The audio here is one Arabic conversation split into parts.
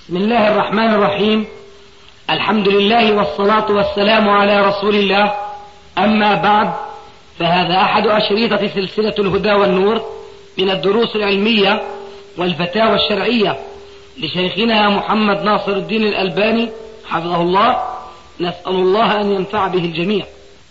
بسم الله الرحمن الرحيم. الحمد لله والصلاة والسلام على رسول الله. أما بعد، فهذا أحد أشريطة سلسلة الهدى والنور من الدروس العلمية والفتاوى الشرعية لشيخنا محمد ناصر الدين الألباني حفظه الله. نسأل الله أن ينفع به الجميع.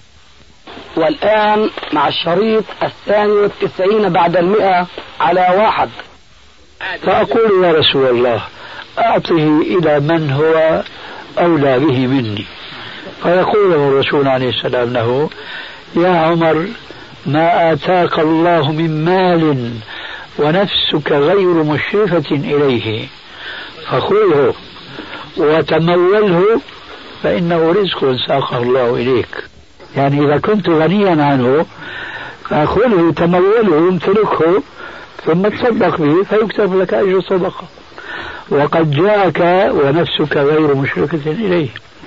والآن مع الشريط 92 بعد 100 على 1. فأقول: يا رسول الله، أعطه إلى من هو أولى به مني. فيقول الرسول عليه السلام له: يا عمر، ما آتاك الله من مال ونفسك غير مشرفة إليه فخذه وتموله فإنه رزق ساقه الله إليك. يعني إذا كنت غنيا عنه فأخذه تموله امتلكه ثم تصدق به فيكتب لك أجر صدقة، وقد جاءك ونفسك غير مشركة إليه.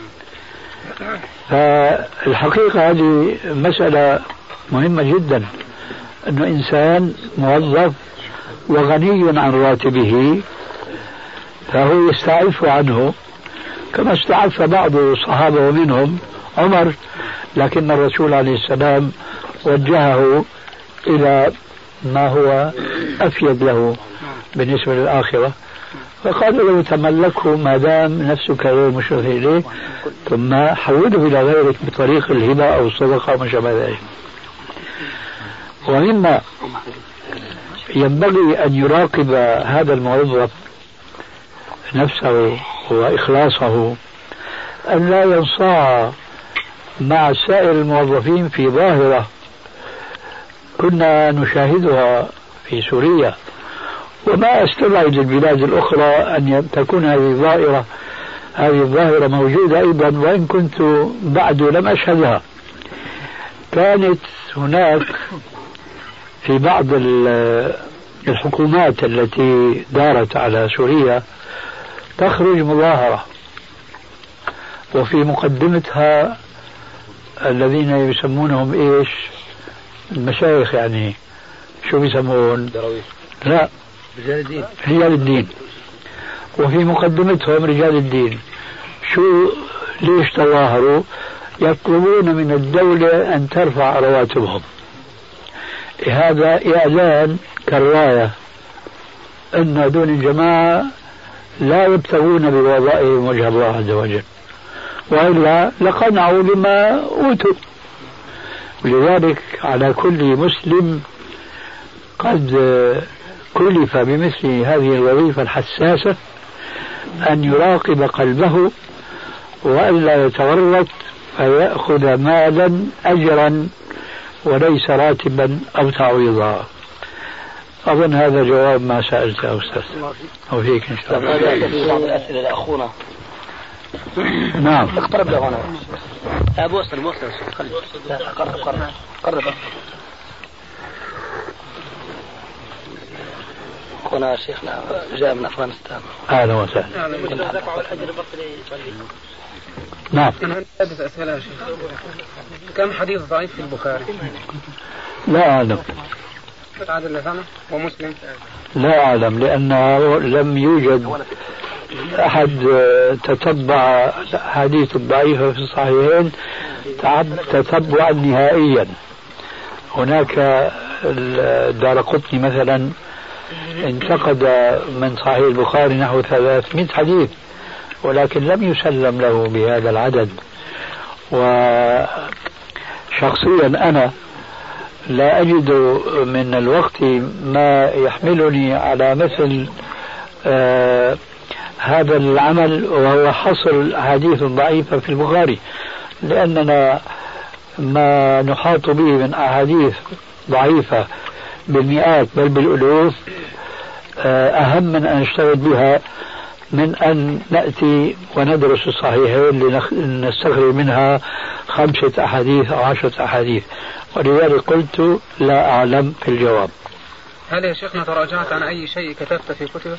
فالحقيقة هذه مسألة مهمة جدا، أنه إنسان موظف وغني عن راتبه فهو يستعف عنه كما استعف بعض الصحابة ومنهم عمر، لكن الرسول عليه السلام وجهه إلى ما هو أفيد له بالنسبة للآخرة، فقال له: تملكه ما دام نفسك غير مشرف إليه، ثم حوله إلى غيرك بطريق الهبة أو الصدقة وما شابه ذلك. ومما ينبغي أن يراقب هذا الموظف نفسه وإخلاصه أن لا ينصاع مع سائر الموظفين في ظاهرة كنا نشاهدها في سوريا، وما استبعد البلاد الأخرى أن تكون هذه الظاهرة موجودة أيضا، وإن كنت بعد لم أشهدها. كانت هناك في بعض الحكومات التي دارت على سوريا تخرج مظاهرة، وفي مقدمتها الذين يسمونهم إيش؟ المشايخ، يعني شو بيسمون؟ لا، رجال الدين. وفي مقدمتهم رجال الدين ليش تظاهروا؟ يطلبون من الدولة أن ترفع رواتبهم. هذا إعلان كالراية أن هذول الجماعة لا يبتغون بوظائفهم وجه الله عز وجل، وإلا لقنعوا بما أوتوا. ولذلك على كل مسلم قد كلف بمثل هذه الوظيفة الحساسة أن يراقب قلبه وألا يتورط فيأخذ مالا أجرا وليس راتبا أو تعويضا. أظن هذا جواب ما سألته أستاذ، أو هيك إن شاء الله. هذا بعض الأسئلة لأخونا. نعم، اقترب له هنا. أبو وصل قرب. أخونا شيخنا جاء من أفغانستان. أهلا وسهلا. نعم. أنا أحدث أسئلة يا شيخ. كم حديث ضعيف في البخاري؟ لا أعلم. عادل سنة ومسلم؟ لا أعلم، لأنه لم يوجد أحد تتبع الأحاديث الضعيفة في الصحيحين تتبعا نهائيا. هناك الدارقطني مثلا انتقد من صحيح البخاري نحو 300 حديث، ولكن لم يسلم له بهذا العدد. وشخصيا أنا لا أجد من الوقت ما يحملني على مثل هذا العمل، وهو حصر الأحاديث الضعيفة في البخاري، لأننا ما نحاط به من أحاديث ضعيفة بالمئات بل بالألوف أهم من أن نشتغل بها من أن نأتي وندرس الصحيحين لنستخرج منها 5 أحاديث أو 10 أحاديث. ولذلك قلت لا أعلم في الجواب. هل يا شيخنا تراجعت عن أي شيء كتبت في كتبك؟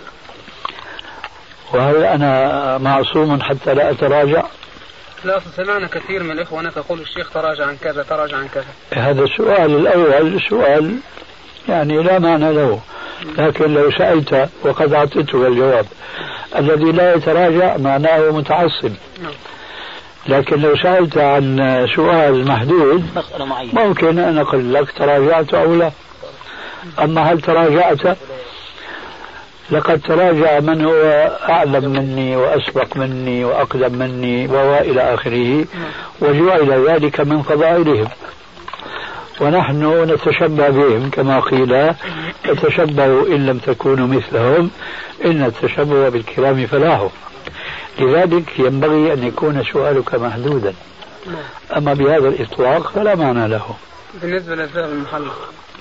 وهل أنا معصوم حتى لا أتراجع؟ لا، سمعنا كثير من الإخوة تقول الشيخ تراجع عن كذا تراجع عن كذا. هذا السؤال الأول سؤال يعني لا معنى له، لكن لو سألت وقد أعطيتك الجواب الذي لا يتراجع معناه متعصب. لكن لو سألت عن سؤال محدود ممكن أن أقول لك تراجعت أو لا. أما هل تراجعت؟ لقد تراجع من هو أعلم مني وأسبق مني وأقدم مني وإلى آخره، وجعل ذلك من فضائلهم، ونحن نتشبه بهم كما قيل تشبهوا إن لم تكونوا مثلهم إن التشبه بالكرام فلاح. لذلك ينبغي أن يكون سؤالك محدودا، أما بهذا الإطلاق فلا معنى له. بالنسبة للذهب المحلق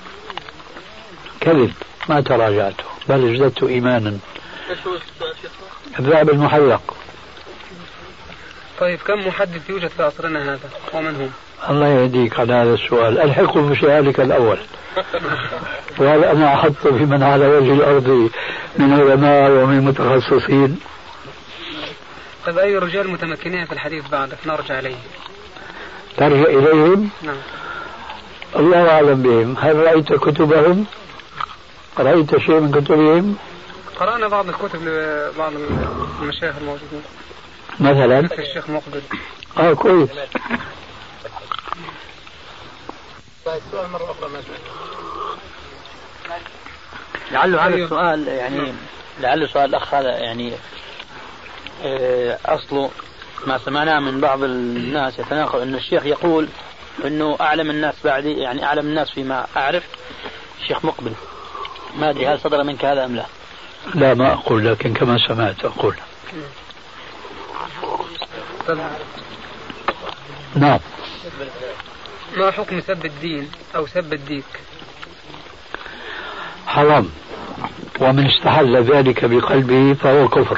كذب، ما تراجعته بل ازددت إيمانا. الذهب المحلق. طيب كم محدث يوجد في عصرنا هذا ومن هم؟ الله يهديك على هذا السؤال، الحقه بسؤالك الأول. وهل أنا أحط في من على وجه الأرض من علماء ومن متخصصين؟ طيب أي رجال متمكنين في الحديث بعدك نرجع إليهم؟ ترجع إليهم؟ نعم. الله أعلم بهم. هل رأيت كتبهم؟ رأيت شيء من كتبهم؟ قرأنا بعض الكتب لبعض المشايخ الموجودين، مثلا الشيخ مقبل. كويس. لعله هذا السؤال يعني لعله سؤال الأخ هذا يعني أصله ما سمعناه من بعض الناس يتناقض أن الشيخ يقول أنه أعلم الناس بعدي، يعني أعلم الناس فيما أعرف الشيخ مقبل. ما أدري هل صدر منك هذا أم لا؟ لا ما أقول، لكن كما سمعت أقول. نعم. ما حكم سب الدين أو سب الديك؟ حرام، ومن استحل ذلك بقلبه فهو كفر.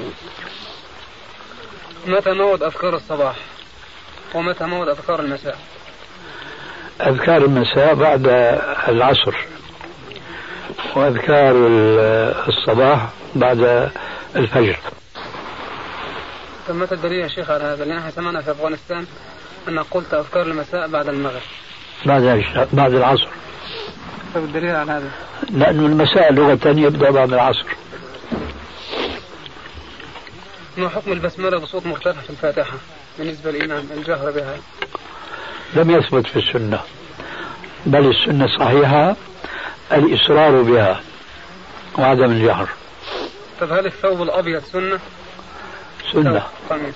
متى موعد أذكار الصباح ومتى موعد أذكار المساء؟ أذكار المساء بعد العصر، وأذكار الصباح بعد الفجر. طب متى الدليل يا شيخ على هذا؟ لأن سمعنا في أفغانستان أن قلت أذكار المساء بعد المغرب بعد العصر. طب الدليل على هذا؟ لأن المساء لغة يبدأ بعد العصر. ما حكم البسملة بصوت مرتفع في الفاتحة بالنسبة للإمام الجهر بها؟ لم يثبت في السنة، بل السنة صحيحة الإصرار بها وعدم الجهر. طب هل الثوب الأبيض سنة؟ سنة. قميص.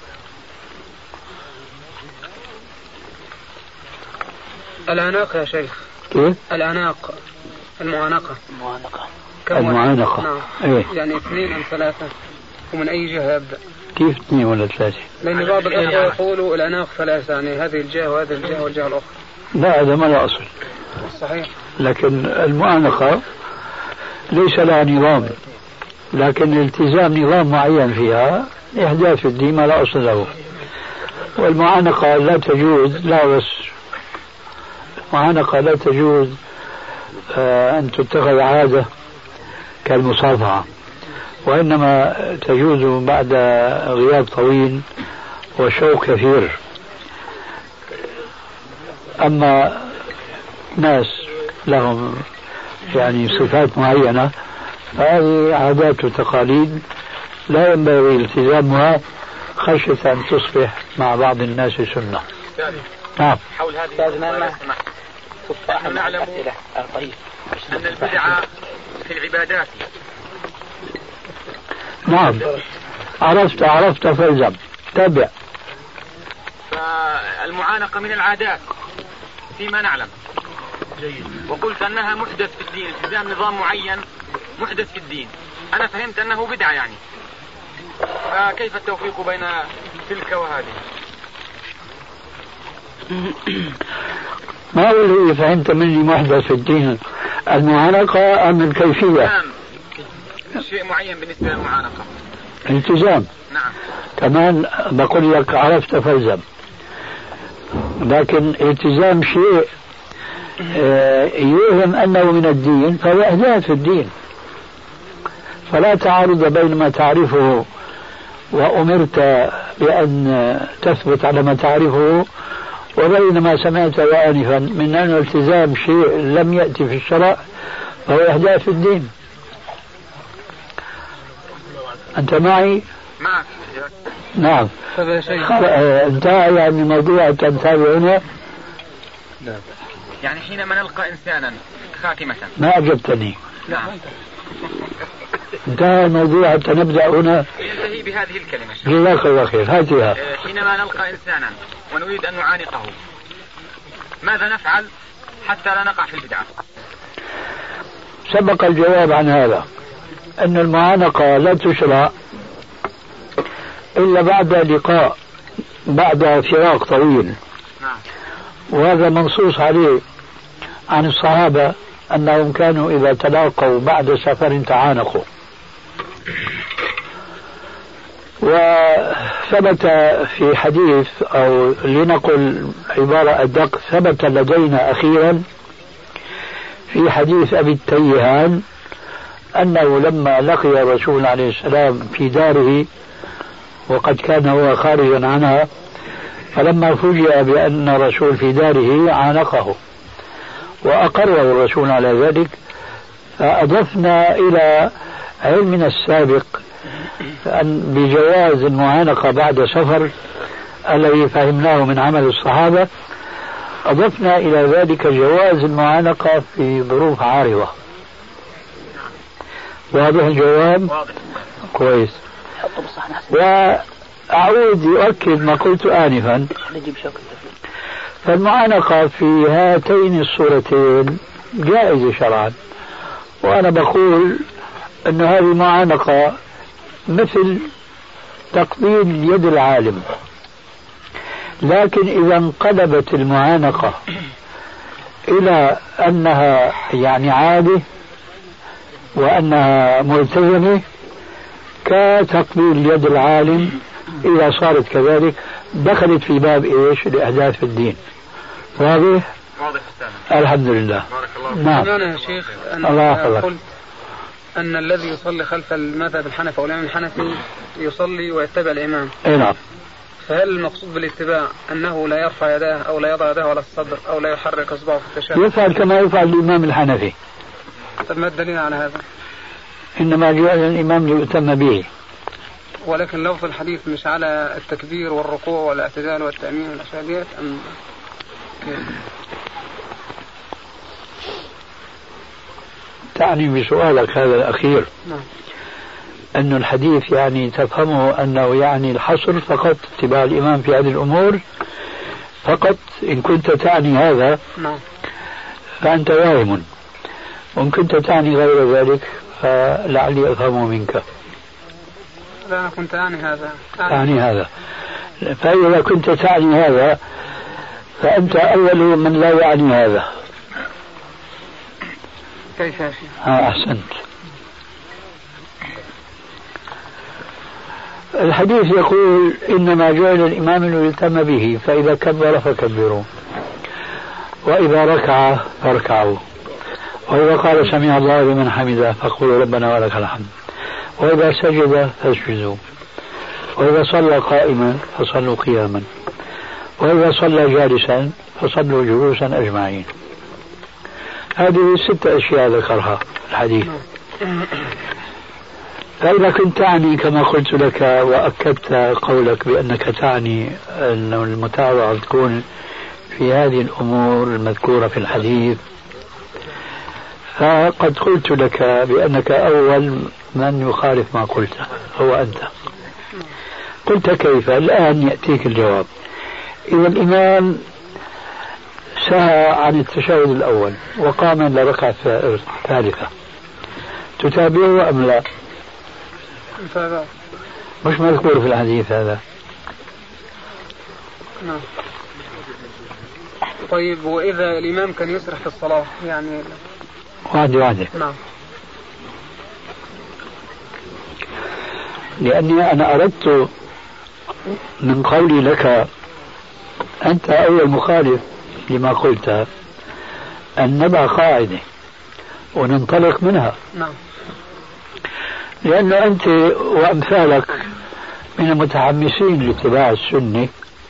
العناق يا شيخ. كيف؟ العناق، المعانقة. المعانقة. نعم. إيه؟ يعني 2 أم 3، ومن أي جهة يبدأ؟ كيف 2 ولا 3؟ لأن بعض الأخوة يقولوا العناق 3، يعني هذه الجهة وهذه الجهة والجهة الأخرى. لا هذا ما له أصل. صحيح. لكن المعانقة ليس لها نظام، لكن التزام نظام معين فيها إحداث في الدين ما لا أصل له. والمعانقة لا تجوز، لا بس المعانقة لا تجوز أن تتخذ عادة كالمصافحة، وإنما تجوز بعد غياب طويل وشوق كثير. أما ناس لهم يعني صفات معينة فهذه عادات وتقاليد لا ينبغي التزامها خشية أن تصبح مع بعض الناس سنة. نعم. حول هذه نحن نعلم أن البدعة في العبادات. نعم. عرفت فالزم تابع. فالمعانقة من العادات فيما نعلم، وقلت أنها محدث في الدين، التزام نظام معين محدث في الدين. أنا فهمت أنه بدعة يعني، فكيف التوفيق بين تلك وهذه؟ ما هو اللي فهمت مني محدث في الدين؟ المعانقة أم الكيفية؟ شيء معين بالنسبة للمعانقة. التزام. نعم. كمان بقول لك عرفت فالزم، لكن التزام شيء يوهم أنه من الدين فهو إحداث في الدين، فلا تعارض بين ما تعرفه وأمرت بأن تثبت على ما تعرفه وبين ما سمعت آنفا من أن التزام شيء لم يأتي في الشرع فهو إحداث في الدين. أنت معي؟ معك. نعم. انتهى يعني موضوع تنتابع هنا. نعم. يعني حينما نلقى إنسانا خاتمة. ما أجبتني. نعم. انتهى الموضوع حتى نبدأ هنا. ينتهي بهذه الكلمة. جزاك الله خير. هاتها. حينما نلقى إنسانا ونريد أن نعانقه ماذا نفعل حتى لا نقع في البدعة؟ سبق الجواب عن هذا، أن المعانقة لا تشرع إلا بعد لقاء، بعد فراق طويل. نعم. وهذا منصوص عليه عن الصحابة أنهم كانوا إذا تلاقوا بعد سفر تعانقوا. وثبت في حديث، أو لنقل عبارة أدق، ثبت لدينا أخيرا في حديث أبي التيهان أنه لما لقي الرسول عليه السلام في داره وقد كان هو خارجا عنها، فلما فوجئ بأن الرسول في داره عانقه وأقره الرسول على ذلك، فأضفنا إلى علمنا السابق أن بجواز المعانقة بعد سفر الذي فهمناه من عمل الصحابة، أضفنا إلى ذلك جواز المعانقة في ظروف عارضة. واضح الجواب؟ كويس. وأعود يؤكد ما قلت آنفا، فالمعانقة في هاتين الصورتين جائزة شرعا، وأنا بقول أن هذه المعانقة مثل تقبيل يد العالم، لكن إذا انقلبت المعانقة إلى أنها يعني عادة وأنها ملتزمة كتقبيل يد العالم، إذا صارت كذلك دخلت في باب إيش؟ الإحداث في الدين. واضح؟ واضح. الحمد لله. بارك الله. نعم. أنا يا شيخ الله قلت أن الذي يصلي خلف المذهب الحنفي أو الإمام الحنفي يصلي ويتبع الإمام. أي نعم. فهل المقصود بالاتباع أنه لا يرفع يداه أو لا يضع يداه على الصدر أو لا يحرك إصبعه في التشهد؟ يفعل كما يفعل الإمام الحنفي. طب ما الدليل على هذا؟ إنما جاء الإمام ليؤتم به. ولكن لفظ الحديث مش على التكبير والركوع والاعتدال والتأمين والأشياء ديت أم كيف؟ تعني بسؤالك هذا الأخير نعم. أن الحديث يعني تفهمه أنه يعني الحصر فقط اتباع الإمام في هذه الأمور فقط. إن كنت تعني هذا نعم فأنت واهم، وإن كنت تعني غير ذلك فلعلي أفهمه منك. لا أنا كنت أعني هذا. أعني هذا. فإذا كنت تعني هذا فأنت أول من لا يعني هذا. كيف يا شيخ؟ أحسنت. الحديث يقول إنما جعل الإمام ليؤتم به، فإذا كبر فكبروا، وإذا ركع فاركعوا، وإذا قال سمع الله لمن حمده فقولوا ربنا ولك الحمد، وإذا سجد فاسجدوا، وإذا صلى قائما فصلوا قياما، وإذا صلى جالسا فصلوا جلوسا أجمعين. هذه 6 أشياء ذكرها الحديث. فإذا كنت تعني كما قلت لك وأكدت قولك بأنك تعني أن المتابعة تكون في هذه الأمور المذكورة في الحديث، فقد قلت لك بأنك أول من يخالف ما قلته هو أنت. قلت كيف؟ الآن يأتيك الجواب. إذا الإمام سهى عن التشهد الأول وقام لركعة ثالثة، تتابعه أم لا؟ مش مذكور في الحديث هذا. نعم. طيب وإذا الإمام كان يسرح في الصلاة يعني واحدة نعم. لأني أنا أردت من قولي لك أنت أول مخالف لما قلت أن نضع قاعدة وننطلق منها. نعم. لأنه أنت وأمثالك من المتحمسين لاتباع السنة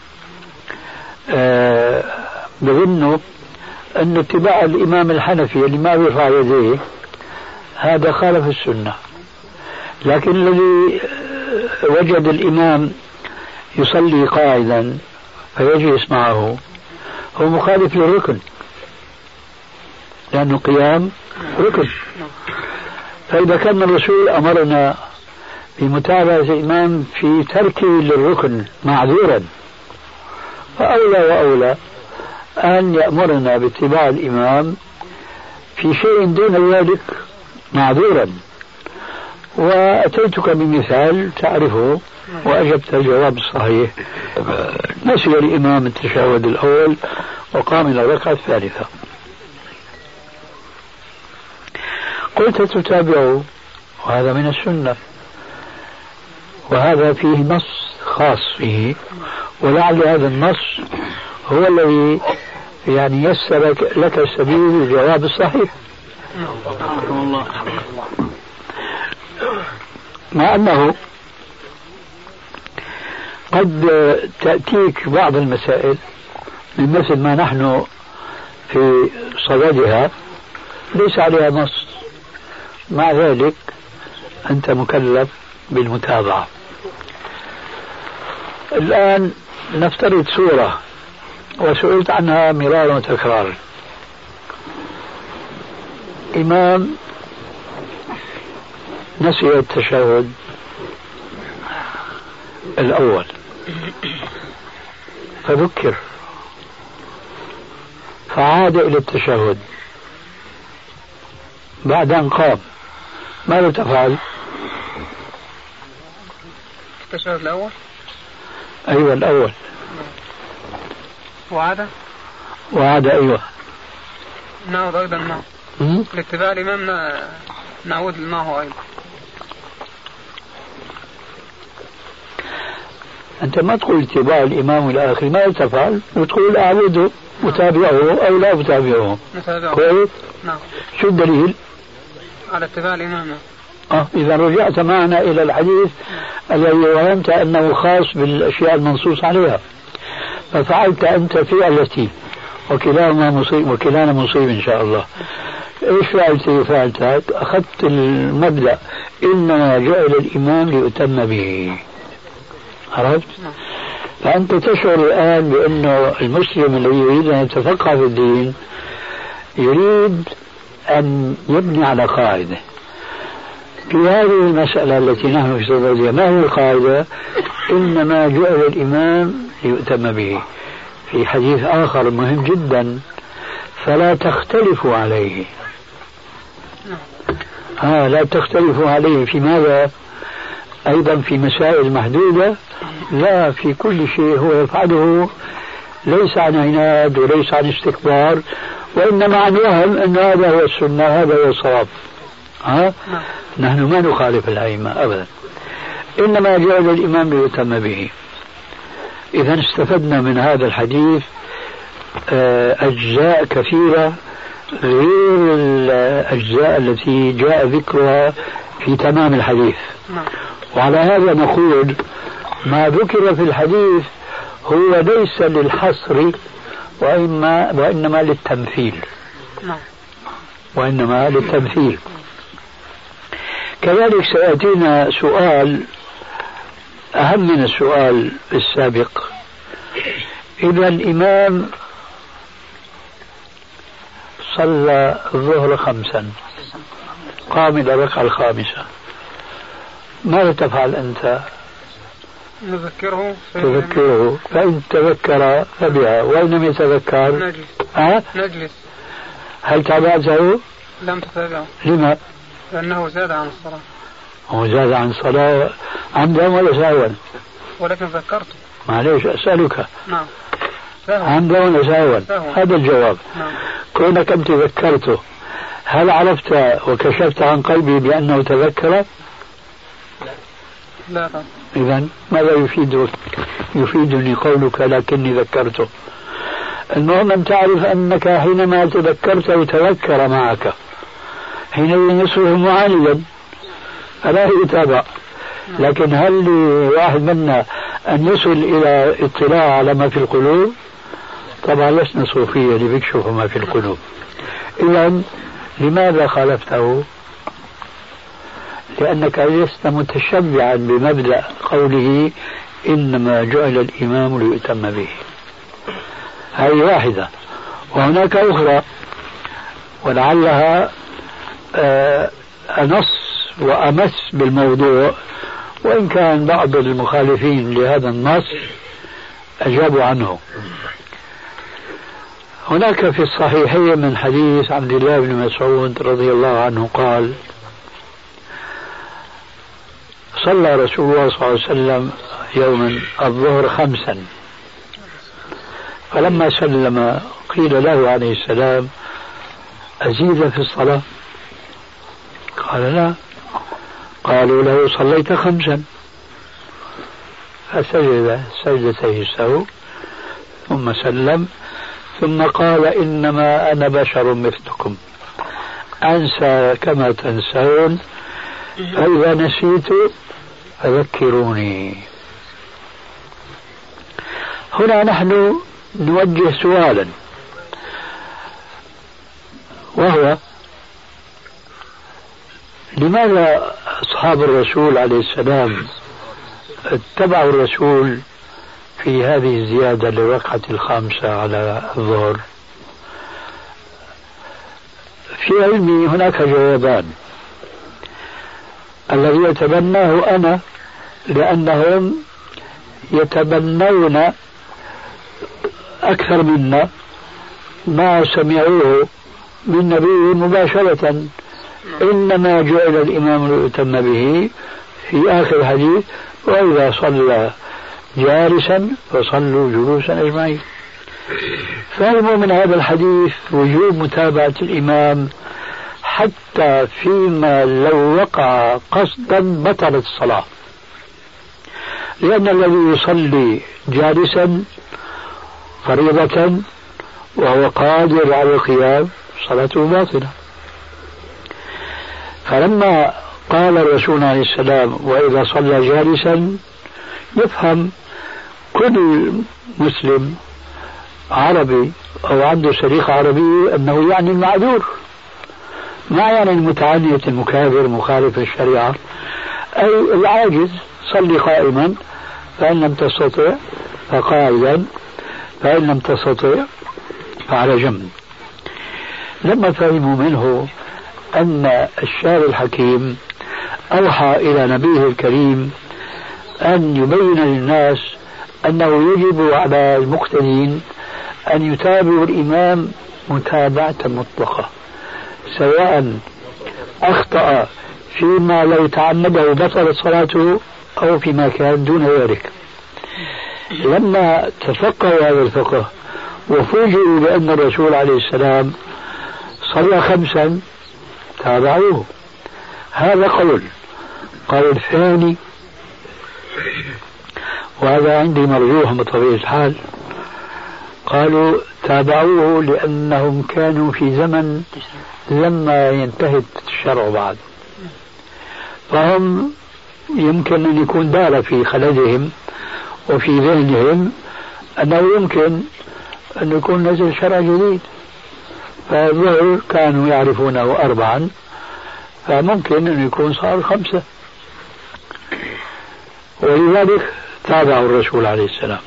بظنوا أن اتباع الإمام الحنفي اللي ما يرفع يديه هذا خالف السنة، لكن الذي وجد الإمام يصلي قاعدا فيجلس معه هو مخالف للركن، لأنه قيام ركن. فإذا كان الرسول أمرنا بمتابعة الإمام في تركه للركن معذورا، فأولى وأولى أن يأمرنا باتباع الإمام في شيء دون ذلك معذورا. وأتيتك بمثال تعرفه وأجبت الجواب الصحيح. نسي الإمام التشهد الأول وقام إلى الركعة الثالثة، قلت تتابعه، وهذا من السنة، وهذا فيه نص خاص فيه، ولعل هذا النص هو الذي يعني يسر لك سبيل الجواب الصحيح. مع أنه قد تأتيك بعض المسائل من مثل ما نحن في صددها ليس عليها نص، مع ذلك أنت مكلف بالمتابعة. الآن نفترض صورة وسئلت عنها مرارا وتكرارا. إمام نسي التشهد الأول فذكر فعاد إلى التشهد بعد أن قام، ماذا تفعل؟ التشهد الأول؟ أيوة الأول. وعاد أيوة. نعود أيضا معه لاتباع الإمام، نعود معه أيضا. أنت ما تقول اتباع الإمام إلى آخره، ماذا تفعل؟ وتقول أعبده متابعه أو لا أتابعه. كويس؟ نعم. شو الدليل؟ على اتباع الإمام. إذا رجعت معنا إلى الحديث الذي وهمت أنه خاص بالأشياء المنصوص عليها، ففعلت أنت فعلتي وكلانا مصيب إن شاء الله. إيش فعلت؟ أخذت المبدأ إنما جعل الإمام ليؤتم به، عرفت؟ فأنت تشعر الآن بأنه المسلم الذي يريد أن يتفقه في الدين يريد أن يبني على قاعدة. في هذه المسألة التي نحن في صددها ما هي القاعدة؟ إنما جعل الإمام ليؤتم به. في حديث آخر مهم جدا: فلا تختلفوا عليه. لا تختلفوا عليه في ماذا؟ أيضا في مسائل محدودة، لا في كل شيء هو يفعله ليس عن عناد وليس عن استكبار، وإنما عن وهم أن هذا هو السنة، هذا هو الصواب. نحن ما نخالف الأئمة أبدا، إنما جعل الإمام ليؤتم به. إذا استفدنا من هذا الحديث أجزاء كثيرة غير الأجزاء التي جاء ذكرها في تمام الحديث. وعلى هذا نقول ما ذكر في الحديث هو ليس للحصر وإنما للتمثيل. كذلك سيأتينا سؤال أهم من السؤال السابق: إذا الإمام صلى الظهر 5 قام إلى الركعة 5، ماذا تفعل أنت؟ نذكره. فإن تذكر فبها، وإن لم يتذكر نجلس. هل تابعته؟ لم تتابعه. لما؟ لأنه زاد عن الصلاة. هو زاد عن الصلاة عمدا ولا سهوا؟ ولكن ذكرته. معليش أسألك. نعم. عمدا ولا سهوا؟ هذا الجواب. نعم. كونك أنت ذكرته، هل عرفت وكشفت عن قلبي بأنه تذكر؟ لا طبعا. إذن ماذا يفيدني قولك لكني ذكرته؟ المهم أن تعرف أنك حينما تذكرته تذكر معك، حينئذ يصبح معالجا فلا يتابع. لكن هل لواحد منا أن يصل إلى اطلاع على ما في القلوب؟ طبعا لسنا صوفية اللي بيكشفوا ما في القلوب. إذن لماذا خالفته؟ لأنك لست متشبعا بمبدأ قوله إنما جعل الإمام ليؤتم به. هذه واحدة. وهناك أخرى ولعلها أنص وأمس بالموضوع، وإن كان بعض المخالفين لهذا النص أجابوا عنه. هناك في الصحيحين من حديث عبد الله بن مسعود رضي الله عنه قال: صلى رسول الله صلى الله عليه وسلم يوما الظهر 5، فلما سلم قيل له عليه السلام: أزيد في الصلاة؟ قال: لا. قالوا له: صليت 5. فسجد سجدتي السهو ثم سلم، ثم قال: إنما أنا بشر مثلكم أنسى كما تنسون، فإذا نسيت فذكروني. هنا نحن نوجه سؤالا، وهو: لماذا أصحاب الرسول عليه السلام اتبعوا الرسول في هذه الزيادة للركعة 5 على الظهر؟ في علمي هناك جوابان. الذي يتبناه أنا لأنهم يتبنون أكثر منا ما سمعوه من نبي مباشرة: إنما جعل الإمام ليؤتم به، في آخر الحديث: وإذا صلى جالسا فصلوا جلوسا أجمعين. فهموا من هذا الحديث وجوب متابعة الإمام حتى فيما لو وقع قصدا بطلت الصلاة، لأن الذي يصلي جالسا فريضة وهو قادر على القيام صلاته باطلة. فلما قال الرسول عليه السلام: وإذا صلى جالسا، يفهم كل مسلم عربي أو عنده سليقة عربية أنه يعني المعذور، ما يعني المتعنت المكابر مخالف الشريعة، أي العاجز. صلي قائما، فإن لم تستطع فقاعدا، فإن لم تستطع فعلى جنب. لما فهموا منه أن الشارع الحكيم أوحى إلى نبيه الكريم أن يبين للناس أنه يجب على المقتدين أن يتابعوا الإمام متابعة مطلقة، سواء أخطأ فيما لو تعمده بطلت صلاته أو فيما كان دون ذلك. لما تفقهوا هذا الفقه وفوجئوا بأن الرسول عليه السلام صلى 5 تابعوه. هذا قول الثاني، وهذا عندي مرجوح بطبيعة الحال، قالوا تابعوه لأنهم كانوا في زمن لما ينتهي الشرع بعد، فهم يمكن أن يكون دار في خلدهم وفي ذهنهم أنه يمكن أن يكون نزل شرع جديد، فالظهر كانوا يعرفونه 4 فممكن أن يكون صار 5، ولذلك تابعوا الرسول عليه السلام.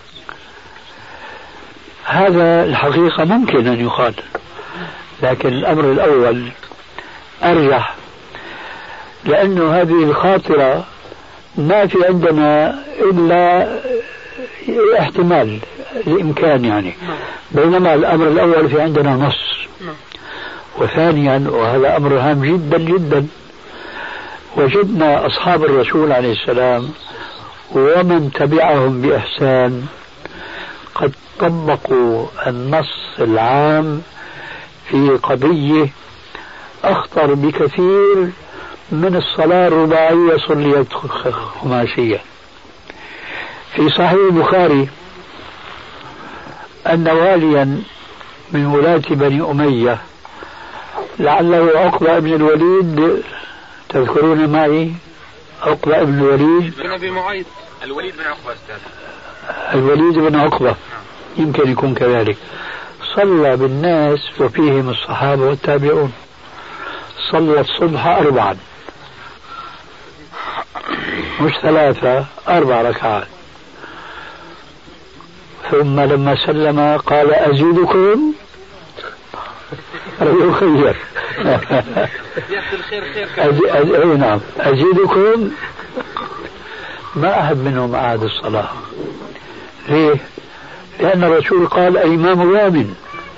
هذا الحقيقة ممكن أن يقال، لكن الأمر الأول أرجح، لأن هذه الخاطرة ما في عندنا إلا احتمال الإمكان يعني، بينما الأمر الأول في عندنا نص. وثانيا، وهذا أمر هام جدا جدا، وجدنا أصحاب الرسول عليه السلام ومن تبعهم بإحسان قد طبقوا النص العام في قضية أخطر بكثير من الصلاة الرباعية صليت خماسية. في صحيح البخاري أن واليا من ولاة بني أمية لعله عقبة بن الوليد، تذكرون معي عقبة بن الوليد بن أبي معيط، الوليد بن عقبة أستاذ، الوليد بن عقبة يمكن يكون كذلك، صلى بالناس وفيهم الصحابة والتابعون، صلى الصبح 4 مش 3 4 ركعات. ثم لما سلم قال أزيدكم يخير نعم أزيدكم. ما أحد منهم أعاد الصلاة. ليه؟ لأن الرسول قال الإمام ضامن،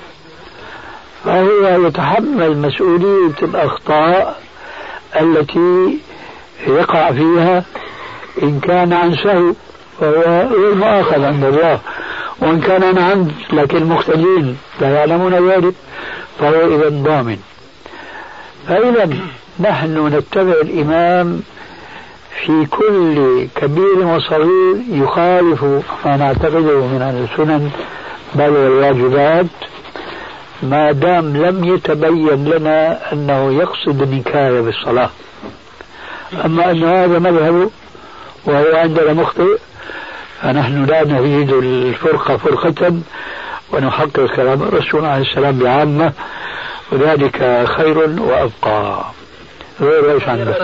فهو يتحمل مسؤولية الأخطاء التي يقع فيها إن كان عن سهو فهو غير مؤاخذ عند الله، وإن كان عن عمد لكن المختلين لا يعلمون ذلك فهو إذا ضامن. فإذا نحن نتبع الإمام في كل كبير وصغير يخالف ما نعتقده من السنن بل والواجبات، ما دام لم يتبين لنا أنه يقصد النكاية بالصلاة. أما أن هذا مذهبه وهو عندنا مخطئ فنحن لا نريد الفرقة فرقة ونحقق كلام الرسول عليه السلام بعامة، وذلك خير وأبقى. غير ايش عندك؟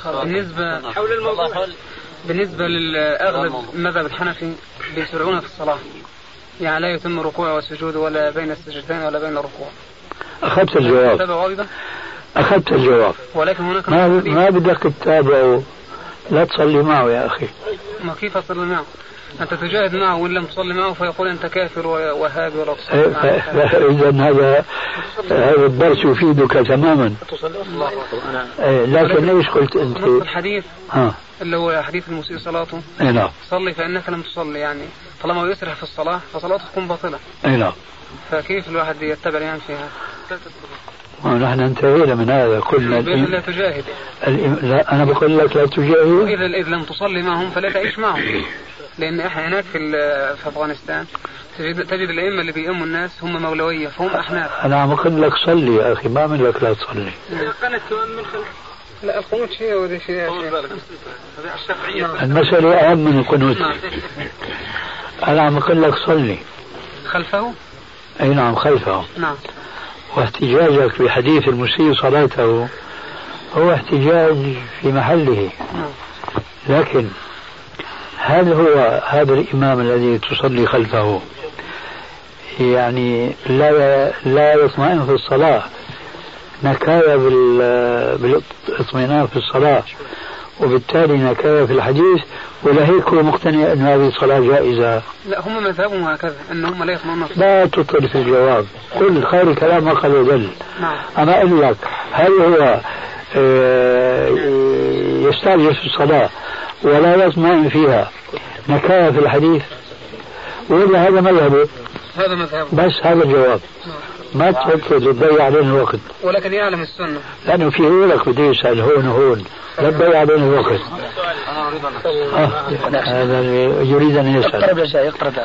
بالنسبة للأغلب المذهب الحنفي بيسرعون في الصلاة، يعني لا يتم ركوع وسجود ولا بين السجدتين ولا بين الركوع. أخذت الجواب. أخذت الجواب. ولكن هناك ما بدك تتابعه، لا تصلي معه يا أخي. ما كيف أصلي معه؟ أنت تجاهد معه وإن لم تصلي معه فيقول أنت كافر وهابي ولا تصلي معه. إذا هذا الدرس يفيدك تماما. لكن ايش قلت أنت؟ نص الحديث اللي هو حديث المسيء صلاته نعم صلي فإنك لم تصلي، يعني طالما يسرح في الصلاة فصلاته تكون باطلة. نعم. فكيف الواحد يتبع يعني فيها؟ ونحن انتهينا من هذا قلنا لا تجاهد. لا أنا بقول لك لا تجاهد. إذا لم تصلي معهم فلا تعيش معهم، لأن إحنا هناك في أفغانستان تجد الأئمة اللي بيأموا الناس هم مولوية فهم أحناف. أنا عم أقول لك صلي يا أخي، ما من لك لا تصلي. لا القنوت شيء وذي شيء. المسألة أهم من القنوت. أنا عم أقول لك صلي خلفه. أي نعم خلفه. نعم. واحتجاجك بحديث المسيء صلاته هو احتجاج في محله. لكن هل هو هذا الإمام الذي تصلي خلفه يعني لا يطمئن في الصلاة، نكاية بالاطمئنان في الصلاة وبالتالي نكاية في الحديث، ولا هيك هو مقتنع أن هذه الصلاة جائزة؟ لا هم مذهبهم هكذا أنهم لا يطمئنون. لا تطل في الجواب، كل خير الكلام ما قال ودل. نعم. أنا أقول لك هل هو يستعجل في الصلاة ولا يطمئن فيها نكاية في الحديث، ولا هذا مذهبه؟ هذا مذهبه بس هذا الجواب. ما تضيع علينا الوقت. ولكن يعلم السنة لأنه في غيرك بده يسأل هون وهون، لا تضيع علينا الوقت. هذا يريد أن يسأل. اقترب.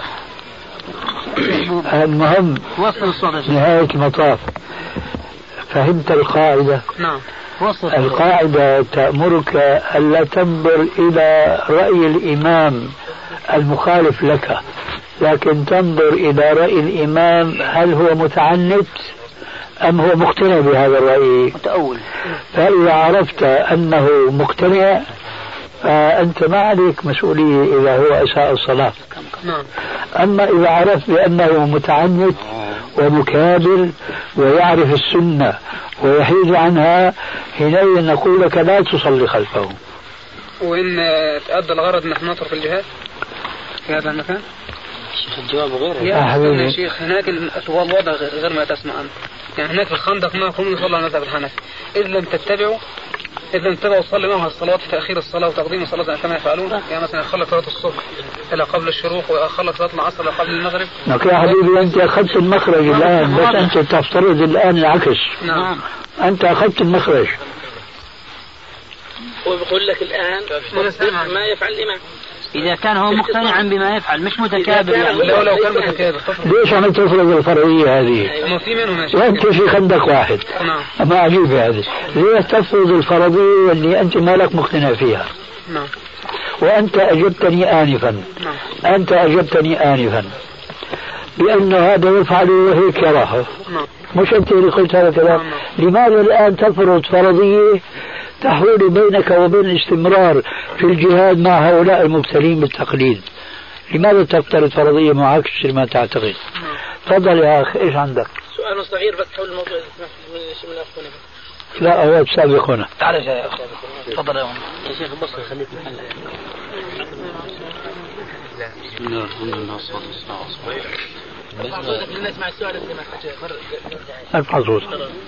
المهم نهاية المطاف فهمت القاعدة؟ نعم. القاعدة تأمرك ألا تنظر إلى رأي الإمام المخالف لك، لكن تنظر إلى رأي الإمام هل هو متعنت أم هو مقتنع بهذا الرأي متأول. فإذا عرفت أنه مقتنع فأنت ما عليك مسؤولية إذا هو أساء الصلاة. أما إذا عرفت بأنه متعنت ومكابر ويعرف السنة ويحيد عنها، حينئذ نقول لك لا تصلي خلفه. وإن تأدى الغرض نحن نترك الجهاد في هذا المكان. شيخ الجواب غير يا شيخ هناك الوضع غير ما تسمع أنت. يعني هناك في الخندق ما هم يصلى على المذهب الحنفي. إذا لم تتبعوا تصلي معها الصلوات في تأخير الصلاة وتقديم الصلاة كما يفعلون، يعني مثلا يخلص صلاة الصبح إلى قبل الشروق ويخلص صلاة العصر إلى قبل المغرب. يا حبيبي أنت أخذت المخرج الآن، بس أنت تفترض الآن العكس. نعم. أنت أخذت المخرج. وبقول لك الآن ما يفعل الإمام إذا كان هو مقتنعا بما يفعل مش متكابر يعني. لو كان متكابر ليش عم تفرض الفرعية هذه؟ ما في منهم يا شيخ. وأنت في خندق واحد. نعم. ما عجيبة هذه. ليه تفرض الفرضية اللي أنت مالك مقتنع فيها؟ نعم. وأنت أجبتني آنفا. نعم. أنت أجبتني آنفا بأن هذا يفعل وهيك يراه. نعم. مش أنت اللي قلت هذا الكلام. لماذا الآن تفرض فرضية تحول بينك وبين الاستمرار في الجهاد مع هؤلاء المبتلين بالتقليد. لماذا تفترض فرضية معاكسة لما تعتقد؟ تفضل يا أخي، إيش عندك؟ سؤال صغير بس حول الموضوع من أخونا. لا أود سابقنا. تعال يا أخي، تفضل يا شيخ بصر خليك محلك. بسم الله الرحمن الرحيم والصلاة والسلام على رسول الله. الناس مع السؤال اللي ألف حظوظ.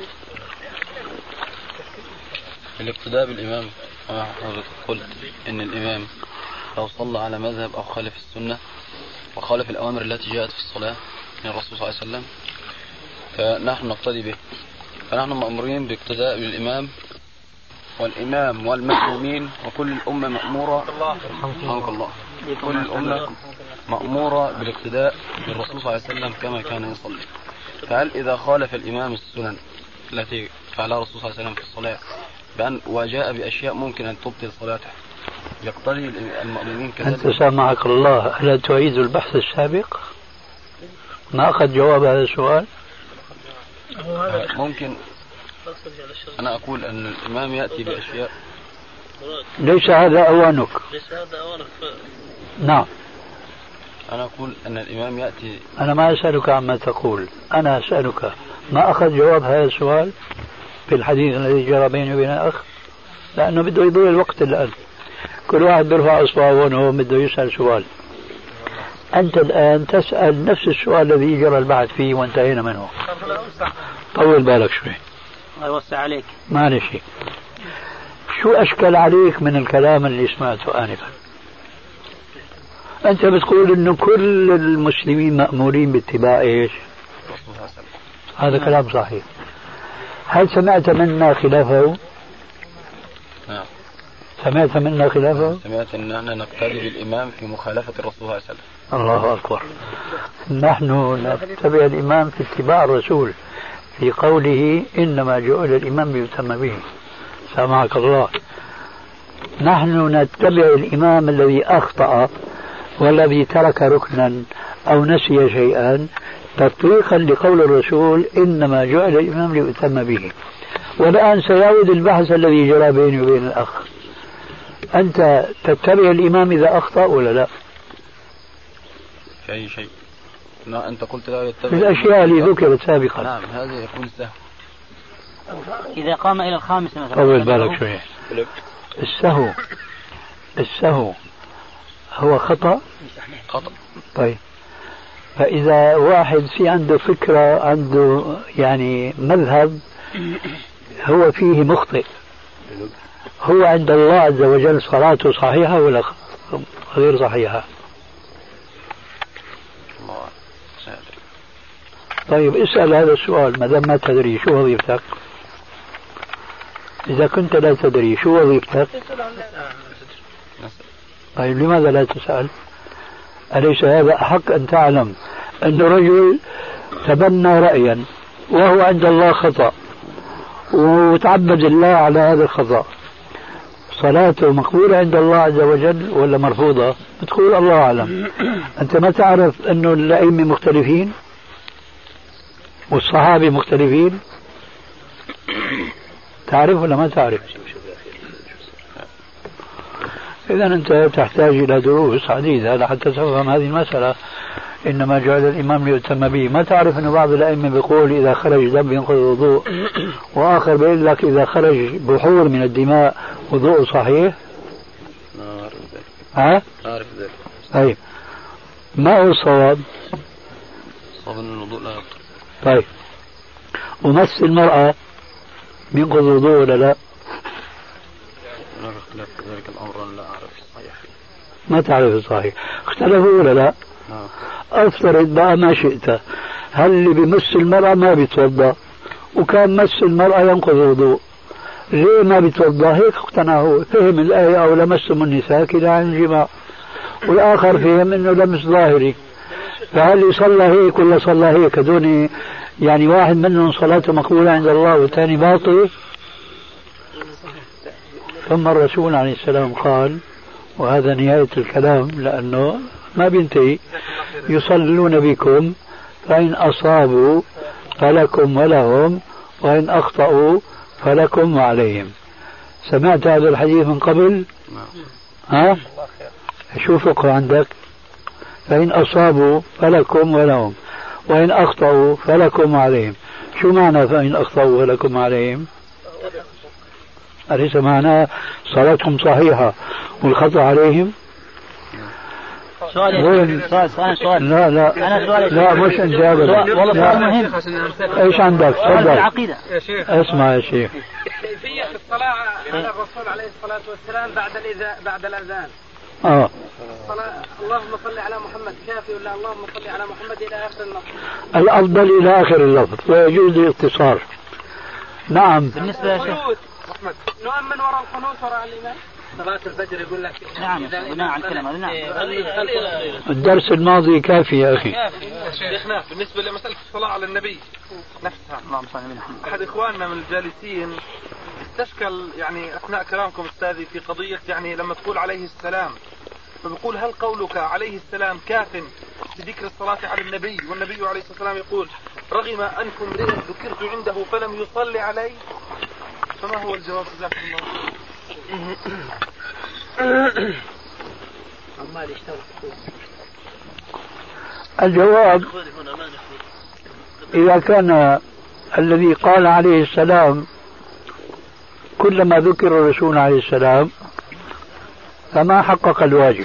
الاقتداء بالإمام، كما حضرتك قلت إن الإمام لو صلى على مذهب أو خالف السنة وخالف الأوامر التي جاءت في الصلاة من الرسول صلى الله عليه وسلم فنحن نقتدي به. فنحن مأمورين باقتداء بالإمام، والإمام والمأمومين وكل الأمة مأمورة رحمك الله، كل الأمة مأمورة بالاقتداء بالرسول صلى الله عليه وسلم كما كان يصلي. فهل إذا خالف الإمام السنن التي فعلها الرسول صلى الله عليه وسلم في الصلاة وجاء بأشياء ممكن أن تبطل صلاته يقتضي المأمومين كذلك؟ أنت سامحك الله، ألا تعيد البحث السابق؟ ما أخذ جواب هذا السؤال؟ ممكن أنا أقول أن الإمام يأتي بأشياء. ليس هذا أوانك. نعم. أنا أقول أن الإمام يأتي. أنا ما أسألك عما تقول، أنا أسألك ما أخذ جواب هذا السؤال في الحديث الذي جرى بيني وبين الأخ؟ لأنه بده يضيع الوقت الآن، كل واحد بيرفع إصبعه وهو بده يسأل سؤال. أنت الآن تسأل نفس السؤال الذي جرى البحث فيه وانتهينا منه. طول بالك شوي. الله يوسع عليك. معلش، شو أشكل عليك من الكلام اللي سمعته آنفا؟ أنت بتقول إنه كل المسلمين مأمورين باتباع إيش؟ هذا كلام صحيح. هل سمعت منا خلافه؟ نعم. سمعت منا خلافه؟ سمعت أن نحن نقتدي بالإمام في مخالفة الرسول صلى الله عليه وسلم. الله أكبر. نحن نتبع الإمام في اتباع الرسول في قوله إنما جعل الإمام ليؤتم به. سامحك الله. نحن نتبع الإمام الذي أخطأ والذي ترك ركنا أو نسي شيئا تطبيقا لقول الرسول إنما جعل الإمام ليؤتم به. والآن سيعود البحث الذي جرى بيني وبين الأخ. أنت تتبع الإمام إذا أخطأ ولا لا؟ في أي شيء. لا، أنت قلت لا يتبع. في الأشياء اللي ذكرت سابقا. نعم، هذا يكون سهو. إذا قام إلى الخامس مثلا. طول بالك شوية. السهو هو خطأ. طيب، فإذا واحد في عنده فكرة، عنده يعني مذهب هو فيه مخطئ، هو عند الله عز وجل صلاته صحيحة ولا غير صحيحة؟ طيب اسأل هذا السؤال ما دام ما تدري شو وظيفتك. إذا كنت لا تدري شو وظيفتك؟ طيب لماذا لا تسأل؟ أليس هذا أحق أن تعلم أن رجل تبنى رأيا وهو عند الله خطأ وتعبد الله على هذا الخطأ، صلاته مقبولة عند الله عز وجل ولا مرفوضة؟ بتقول الله أعلم. أنت ما تعرف أنه الأئمة مختلفين والصحابة مختلفين؟ تعرف ولا ما تعرف؟ إذا أنت تحتاج إلى دروس عديدة حتى تفهم هذه المسألة. إنما جعل الإمام ليؤتم به. ما تعرف أن بعض الأئمة بيقول إذا خرج دم ينقض الوضوء، وآخر بيقول لك إذا خرج بحور من الدماء وضوء صحيح؟ أعرف ذلك. طيب ما هو الصواب؟ الصواب أن الوضوء لا يبطل. طيب ومس المرأة ينقض الوضوء ولا لا؟ هناك اختلاف في ذلك الأمر، أنا لا أعرف الصحيح. ما تعرف الصحيح. اختلفوا ولا لا؟ افترض بقى ما شئت، هل اللي بمس المرأة ما بيتوضأ وكان مس المرأة ينقض الوضوء، ليه ما بيتوضأ؟ هيك اقتنع هو، فهم الآية أو لمسهم النساء كده عن الجماع، والآخر فهم إنه لمس ظاهري، فهل يصلى هيك ولا صلى هيك؟ هذول يعني واحد منهم صلاته مقبولة عند الله والثاني باطل. ثم الرسول عليه السلام قال، وهذا نهاية الكلام لأنه ما بينتهي، يصلون بكم فإن أصابوا فلكم ولهم وإن أخطأوا فلكم وعليهم. سمعت هذا الحديث من قبل؟ ها؟ شو فقه عندك؟ فإن أصابوا فلكم ولهم، وإن أخطأوا فلكم عليهم. شو معنى فإن أخطأوا فلكم عليهم؟ أليس معناه صلاتهم صحيحة والخطأ عليهم؟ سؤال لا أنا سؤالي لا مش إجابة. والله سؤال مهم. إيش عندك؟ سؤال في العقيدة يا شيخ. اسمع يا شيخ. كيفية الصلاة على الرسول عليه الصلاة والسلام بعد الأذان. اللهم صل على محمد كافي ولا اللهم صل على محمد إلى آخر اللفظ؟ الأفضل إلى آخر اللفظ ويجوز الاختصار. نعم. بالنسبة يا شيخ أحمد نؤمن وراء القنوت وراء الإمام صلاة الفجر يقول لك نعم بناء على الكلام هذا. نعم الدرس الماضي كافي يا أخي. شيخنا بالنسبة لمسألة الصلاة على النبي نفسها، اللهم صل على محمد. أحد إخواننا من الجالسين استشكل يعني أثناء كلامكم أستاذي في قضية يعني لما تقول عليه السلام، فبقول هل قولك عليه السلام كاف في ذكر الصلاة على النبي والنبي عليه الصلاة والسلام يقول رغم أنف امرئ ذكرت عنده فلم يصلي علي؟ فما هو الجواب جزاكم الله؟ الجواب إذا كان الذي قال عليه السلام كلما ذكر الرسول عليه السلام فما حقق الواجب،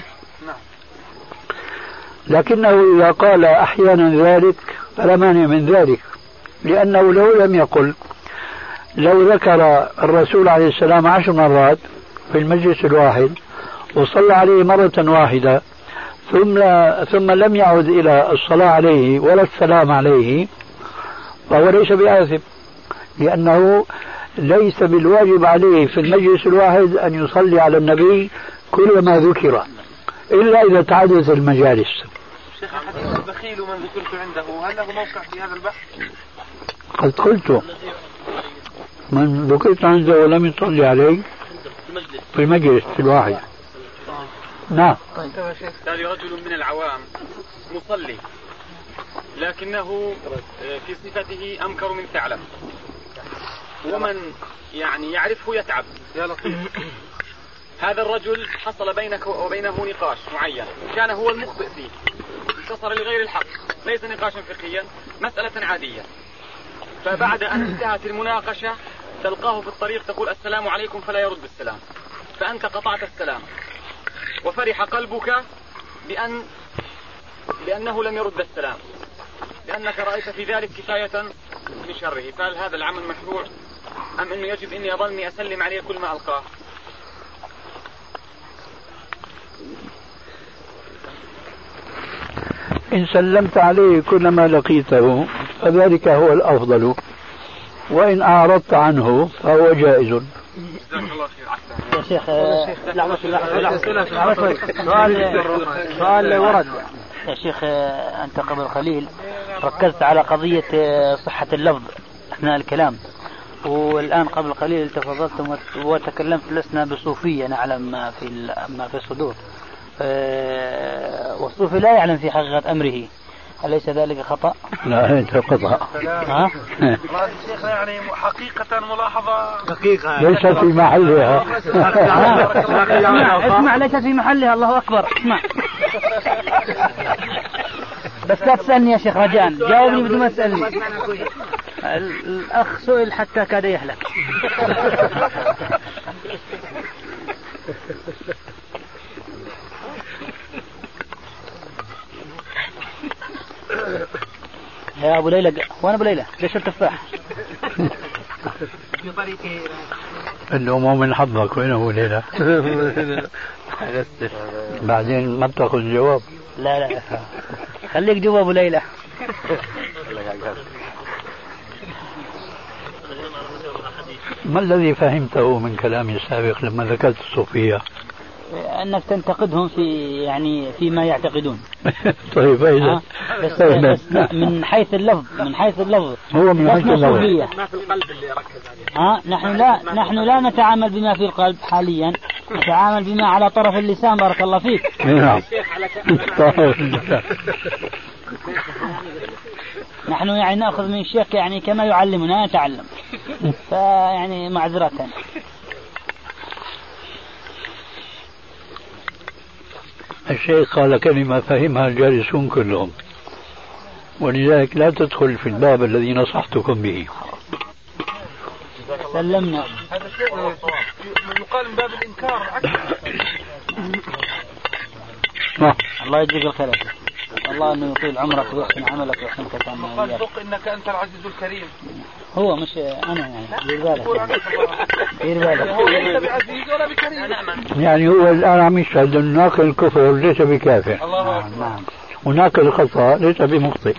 لكنه إذا قال أحيانا ذلك فلا مانع من ذلك، لأنه لو لم يقل، لو ذكر الرسول عليه السلام 10 مرات في المجلس الواحد وصلى عليه مرة واحدة ثم لم يعد إلى الصلاة عليه ولا السلام عليه فهو ليس بآثم، لأنه ليس بالواجب عليه في المجلس الواحد أن يصلي على النبي كلما ذكر إلا إذا تعددت المجالس. شيخ حديث البخيل من ذكرت عنده هل له موقع في هذا البحث؟ قد قلت من ذكرت عنده ولم يصلي عليه في المجلس الواحد. نعم. هذا رجل من العوام مصلي لكنه في صفته أمكر من ثعلب، ومن يعني يعرفه يتعب. يا لطيف. هذا الرجل حصل بينك وبينه نقاش معين كان هو المخطئ فيه، انتصر لغير الحق، ليس نقاشا فقهيا، مسألة عادية. فبعد أن انتهت المناقشة تلقاه في الطريق تقول السلام عليكم فلا يرد السلام، فأنت قطعت السلام وفرح قلبك بأنه لم يرد السلام، لأنك رأيت في ذلك كفاية من شره. فهل هذا العمل مشروع أم أنه يجب أني أظلني أسلم عليه كل ما ألقاه؟ إن سلمت عليه كلما لقيته فذلك هو الأفضل، وإن أعرضت عنه فهو جائز. جزاك الله خير. يا شيخ سؤال ورد يا شيخ. أنت قبل قليل ركزت على قضية صحة اللفظ أثناء الكلام، والآن قبل قليل تفضلت وتكلمت لسنا بصوفية نعلم ما في الصدور، والصوفي لا يعلم في حقيقة أمره، أليس ذلك خطأ؟ لا هذا خطأ. الشيخ يعني حقيقة ملاحظة دقيقة ليس في محلها. اسمع ليس في محلها. الله أكبر. اسمع بس لا تسألني يا شيخ رجاء، جاوبني بدون ما تسألني. الأخ سئل حتى كاد يهلك. يا أبو ليلى، وأنا أبو ليلى ليش التفاح؟ الأمور من حظك. وين أبو ليلى؟ بعدين ما بتاخذ الجواب. لا خليك جوا أبو ليلى. ما الذي فهمته من كلامي السابق لما ذكرت الصوفية؟ أنك تنتقدهم فيما يعتقدون. طيب إذا بس من حيث اللفظ هو من حيث اللفظ ما في القلب اللي ركز عليه. نحن لا نتعامل بما في القلب حاليا، نتعامل بما على طرف اللسان. بارك الله فيك. نعم. نحن نأخذ من الشيخ كما يعلمنا نتعلم، فيعني معذرة. الشيخ قال كلمة فهمها الجالسون كلهم، ولذلك لا تدخل في الباب الذي نصحتكم به. سلمنا. هذا شيء يقال من باب الإنكار الله يجزيك الخير. الله انه يطيل عمرك ويحسن عملك ويحسن ختامك. قال انك انت العزيز الكريم. هو مش انا يعني دير بالك. دير بالك. هو ليس بعزيز ولا بكريم. يعني هو الان عم يشهد انه ناقل الكفر ليس بكافر. الله أكبر. نعم. وناقل الخطأ ليس بمخطئ.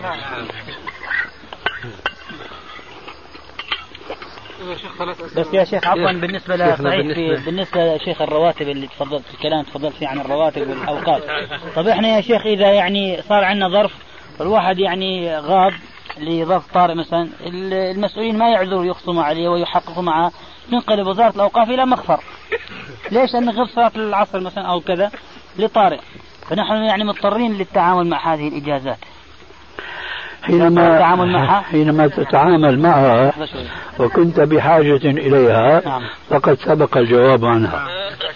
بس يا شيخ عفوا بالنسبة بالنسبة يا شيخ الرواتب اللي تفضلت الكلام تفضلت فيه عن الرواتب والأوقات. طب احنا يا شيخ إذا يعني صار عندنا ظرف الواحد يعني غاب لظرف طارئ مثلا، المسؤولين ما يعذروا يخصموا عليه ويحققوا معه، تنقلب وزارة الأوقاف إلى مخفر. ليش؟ أن غير صلاة العصر مثلا أو كذا لطارئ، فنحن يعني مضطرين للتعامل مع هذه الإجازات. حينما تتعامل معها وكنت بحاجة إليها فقد سبق الجواب عنها.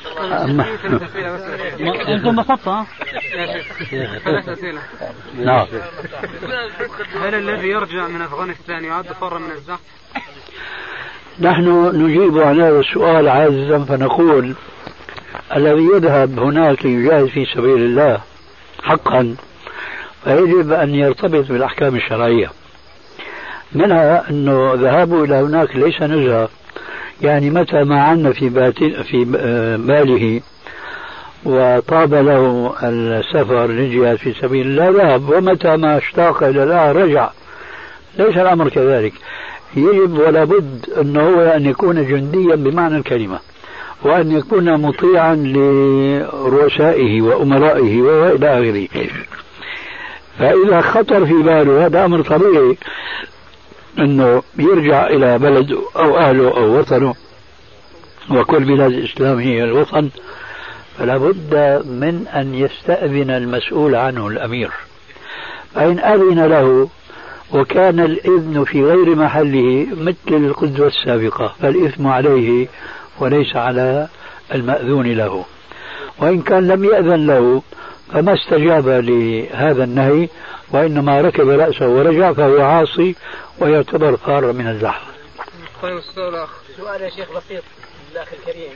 أنتم بسطة. ثلاث أسئلة. نعم. هل الذي يرجع من أفغانستان يعد فرا من الزحف؟ نحن نجيب عن هذا السؤال عاجزا فنقول الذي يذهب هناك يجاهد في سبيل الله حقا فيجب أن يرتبط بالأحكام الشرعية، منها أنه ذهابه إلى هناك ليس نزهة، يعني متى ما عنا في باله وطاب له السفر للجهاد في سبيل الله ذهب، ومتى ما اشتاق إلى الله رجع. ليس الأمر كذلك، يجب ولا بد أنه هو أن يكون جنديا بمعنى الكلمة، وأن يكون مطيعا لرؤسائه وأمرائه وإلى آخره. فإذا خطر في باله هذا أمر طبيعي أنه يرجع إلى بلده أو أهله أو وطنه، وكل بلاد الإسلام هي الوطن، فلا بد من أن يستأذن المسؤول عنه الأمير. فإن أذن له وكان الإذن في غير محله مثل القدوة السابقة فالإثم عليه وليس على المأذون له، وإن كان لم يأذن له فما استجاب لهذا النهي وإنما ركب رأسه ورجع فهو عاصي ويعتبر فار من الزحف. طيب سؤال يا شيخ بسيط للأخ الكريم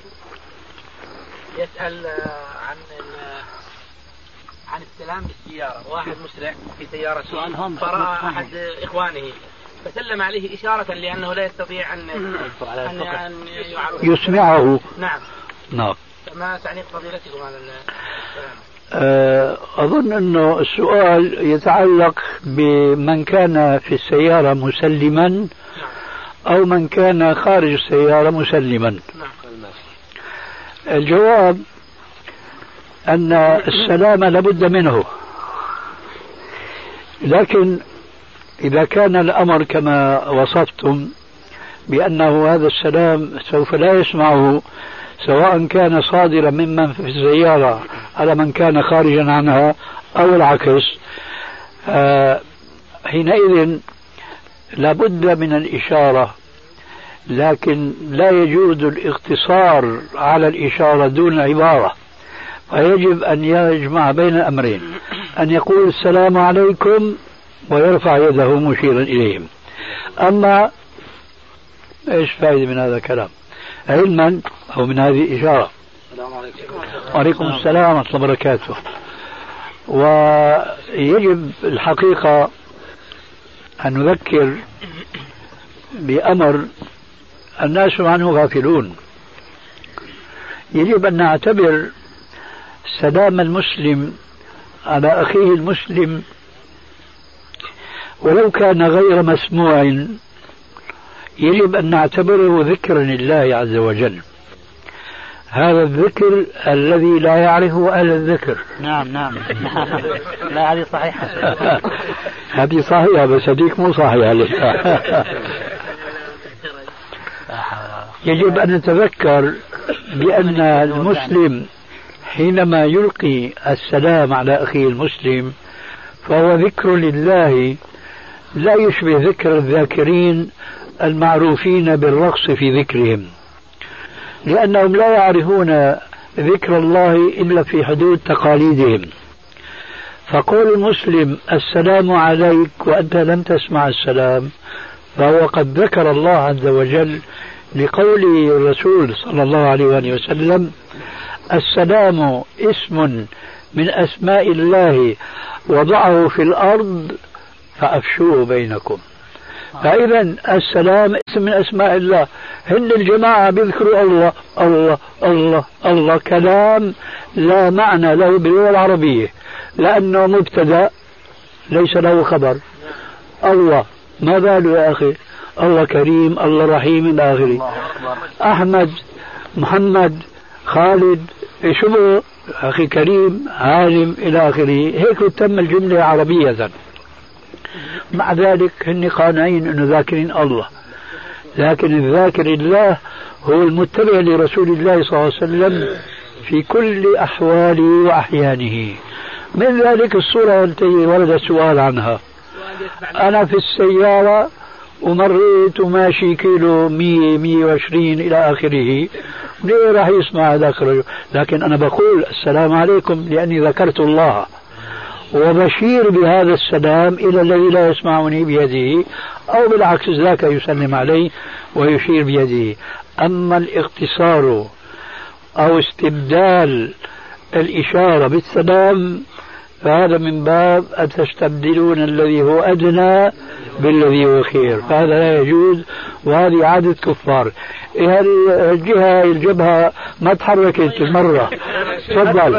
يسأل عن السلام بالسيارة. واحد مسرع في سيارته فرأى أحد إخوانه فسلم عليه إشارة لأنه لا يستطيع أن يسمعه. نعم. نعم. ما تعليق فضيلتكم على السلام؟ أظن أنه السؤال يتعلق بمن كان في السيارة مسلما أو من كان خارج السيارة مسلما. الجواب أن السلام لابد منه، لكن إذا كان الأمر كما وصفتم بأنه هذا السلام سوف لا يسمعه سواء كان صادرا ممن في السيارة على من كان خارجا عنها أو العكس، حينئذ لابد من الإشارة، لكن لا يجوز الاقتصار على الإشارة دون العبارة، فيجب أن يجمع بين الأمرين، أن يقول السلام عليكم ويرفع يده مشيرا إليهم. أما إيش فائدة من هذا الكلام علما أو من هذه الإشارة؟ السلام عليكم. وعليكم السلام ورحمة الله وبركاته. ويجب الحقيقة أن نذكر بأمر الناس عنه غافلون. يجب أن نعتبر سلام المسلم على أخيه المسلم ولو كان غير مسموع، يجب أن نعتبره ذكرا لله عز وجل. هذا الذكر الذي لا يعرفه أهل الذكر. نعم لا هذه صحيحة. هذه صحيحة بس هذيك مو صحيحة. يجب أن نتذكر بأن المسلم حينما يلقي السلام على أخيه المسلم فهو ذكر لله، لا يشبه ذكر الذاكرين المعروفين بالرقص في ذكرهم، لأنهم لا يعرفون ذكر الله إلا في حدود تقاليدهم. فقول المسلم السلام عليك وأنت لم تسمع السلام فهو قد ذكر الله عز وجل لقول الرسول صلى الله عليه وسلم السلام اسم من أسماء الله وضعه في الأرض فأفشوه بينكم. فإذا السلام اسم من أسماء الله. هن الجماعة بيذكروا الله الله الله الله كلام لا معنى له باللغة العربية لأنه مبتدأ ليس له خبر. الله ما باله يا أخي؟ الله كريم الله رحيم إلى آخره. أحمد محمد خالد شبه أخي كريم عالم إلى آخره. هيك تم الجملة عربية. مع ذلك هن قانعين أنه ذاكرين الله، لكن الذاكر الله هو المتبع لرسول الله صلى الله عليه وسلم في كل أحواله وأحيانه. من ذلك الصورة التي ورد السؤال عنها. أنا في السيارة ومريت وماشي كيلو 100 120 إلى آخره، ليه راح يسمع هذاك الرجل؟ لكن أنا بقول السلام عليكم لأني ذكرت الله وبشير بهذا السلام إلى الذي لا يسمعني بيده، أو بالعكس ذاك يسلم عليه ويشير بيده. أما الاقتصار أو استبدال الإشارة بالسلام فهذا من باب أتستبدلون الذي هو أدنى بالذي هو خير، فهذا لا يجوز، وهذه عادة كفار. الجهة الجبهة ما تحركت مرة. تفضل.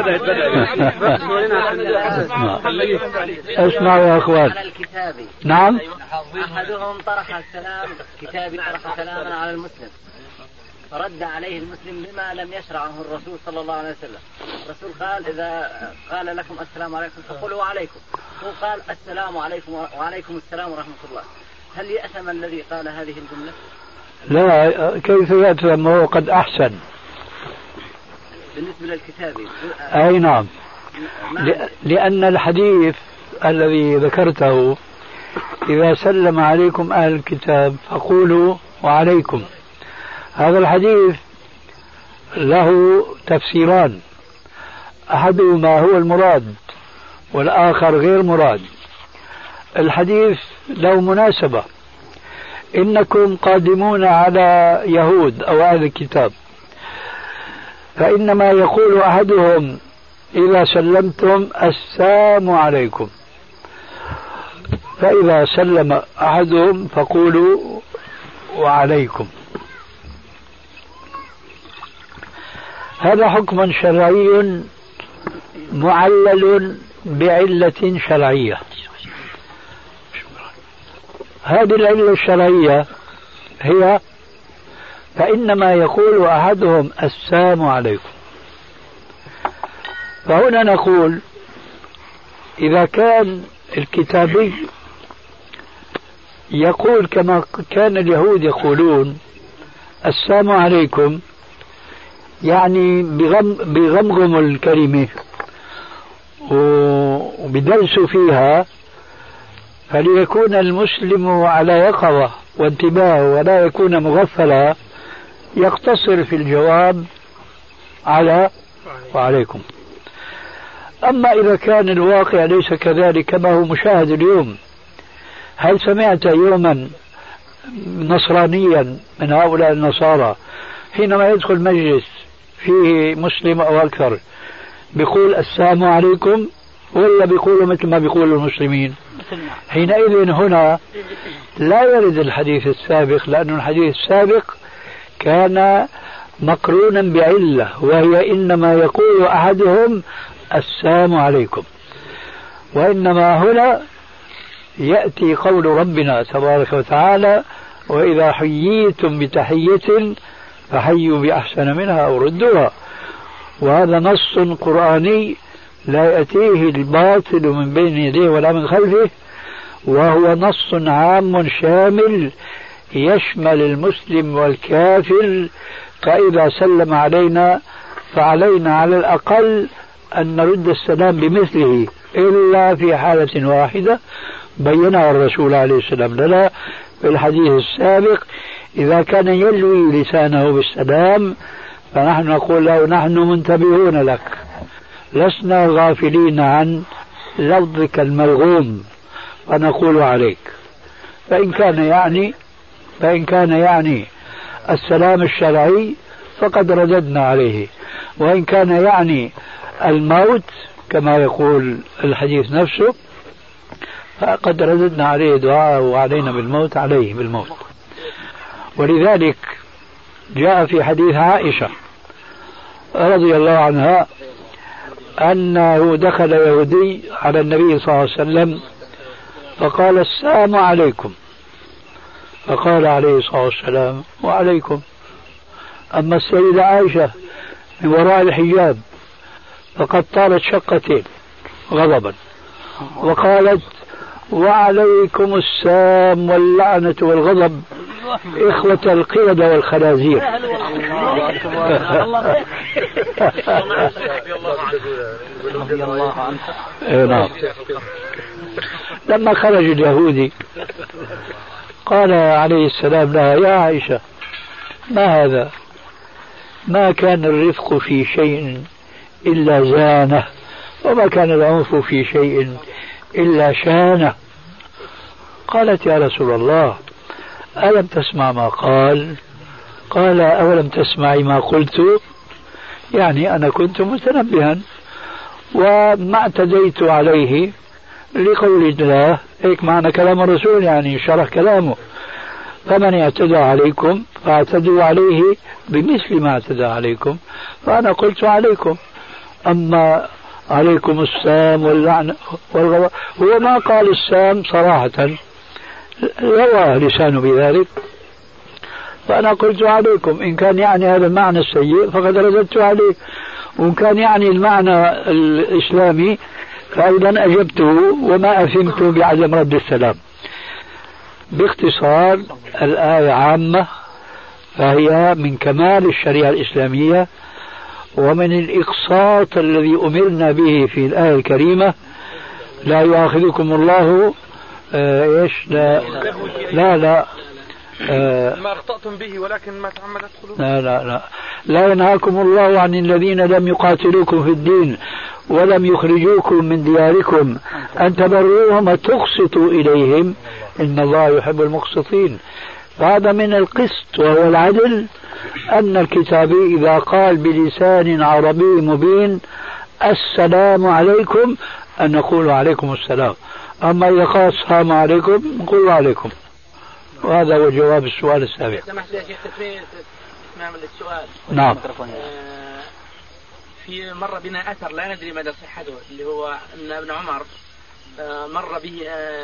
اسمعوا يا أخوان. نعم. أحدهم طرح السلام كتابي طرح سلاما على المسلم فرد عليه المسلم بما لم يشرعه الرسول صلى الله عليه وسلم. الرسول قال إذا قال لكم السلام عليكم فقولوا وعليكم، هو قال السلام عليكم وعليكم السلام ورحمة الله. هل يأثم الذي قال هذه الجملة؟ لا، كيف يأثم وهو قد أحسن بالنسبة للكتابي؟ أي نعم، لأن الحديث الذي ذكرته إذا سلم عليكم أهل الكتاب فقولوا وعليكم، هذا الحديث له تفسيران، أحدهما هو المراد والآخر غير مراد. الحديث له مناسبة، إنكم قادمون على يهود أو أهل الكتاب، فإنما يقول أحدهم إذا سلمتم السلام عليكم، فإذا سلم أحدهم فقولوا وعليكم. هذا حكم شرعي معلل بعلة شرعية. هذه العلة الشرعية هي فإنما يقول أحدهم السلام عليكم. فهنا نقول إذا كان الكتابي يقول كما كان اليهود يقولون السلام عليكم، يعني بغمغم الكلمة وبدرسوا فيها، فليكون المسلم على يقظة وانتباه ولا يكون مغفلا، يقتصر في الجواب على وعليكم. أما إذا كان الواقع ليس كذلك كما هو مشاهد اليوم، هل سمعت يوما نصرانيا من هؤلاء النصارى حينما يدخل مجلس فيه مسلم أو أكثر بيقول السلام عليكم، ولا بيقولوا مثل ما بيقولوا المسلمين؟ حينئذ هنا لا يرد الحديث السابق، لأن الحديث السابق كان مقرونا بعلة، وهي إنما يقول أحدهم السلام عليكم. وإنما هنا يأتي قول ربنا تبارك وتعالى وإذا حييتم بتحية فحيوا بأحسن منها أو ردوها. وهذا نص قرآني لا يأتيه الباطل من بين يديه ولا من خلفه، وهو نص عام شامل يشمل المسلم والكافر. فإذا سلم علينا فعلينا على الأقل أن نرد السلام بمثله، إلا في حالة واحدة بينها الرسول عليه السلام لنا في الحديث السابق: إذا كان يلوي لسانه بالسلام فنحن نقول له نحن منتبهون لك، لسنا غافلين عن لفظك الملغوم، فنقول عليك. فإن كان يعني السلام الشرعي فقد رددنا عليه، وإن كان يعني الموت كما يقول الحديث نفسه فقد رددنا عليه دعاء وعلينا بالموت عليه بالموت. ولذلك جاء في حديث عائشة رضي الله عنها أنه دخل يهودي على النبي صلى الله عليه وسلم فقال السلام عليكم، فقال عليه الصلاة والسلام وعليكم. أما السيدة عائشة من وراء الحجاب فقد طالت شقتين غضبا وقالت وعليكم السام واللعنة والغضب إخوة القردة والخنازير. نعم. لما خرج اليهودي قال عليه السلام لها يا عائشة ما هذا؟ ما كان الرفق في شيء إلا زانه، وما كان العنف في شيء إلا شانه. قالت يا رسول الله ألم تسمع ما قال؟ قال أولم تسمعي ما قلت؟ يعني أنا كنت متنبها وما اعتديت عليه لقول الله، هيك معنى كلام الرسول، يعني شرح كلامه. فمن اعتدى عليكم فاعتدوا عليه بمثل ما اعتدى عليكم، فأنا قلت عليكم. أما عليكم السام واللعنة والغضب، هو ما قال السام صراحة، روى لسانه بذلك، فأنا قلت عليكم. إن كان يعني هذا المعنى السيء فقد رددت عليه، وإن كان يعني المعنى الإسلامي فأيضا أجبته وما أثمت بعدم رد السلام. باختصار الآية عامة، فهي من كمال الشريعة الإسلامية ومن الإقساط الذي أمرنا به في الآية الكريمة. لا يؤاخذكم الله إيش لا ما أخطأتم به ولكن ما تعمدت قلوبكم. لا ينهاكم الله عن الذين لم يقاتلوكم في الدين ولم يخرجوكم من دياركم أن تبروهم وتقسطوا إليهم إن الله يحب المقسطين. فهذا من القسط وهو العدل، أن الكتابي إذا قال بلسان عربي مبين السلام عليكم أن نقول عليكم السلام، أما إذا قال السلام عليكم نقول عليكم. وهذا هو جواب السؤال السابق. سمحت يا شيخ نعمل السؤال. نعم. في مر بنا أثر لا ندري مدى صحته، اللي هو أن ابن عمر مر به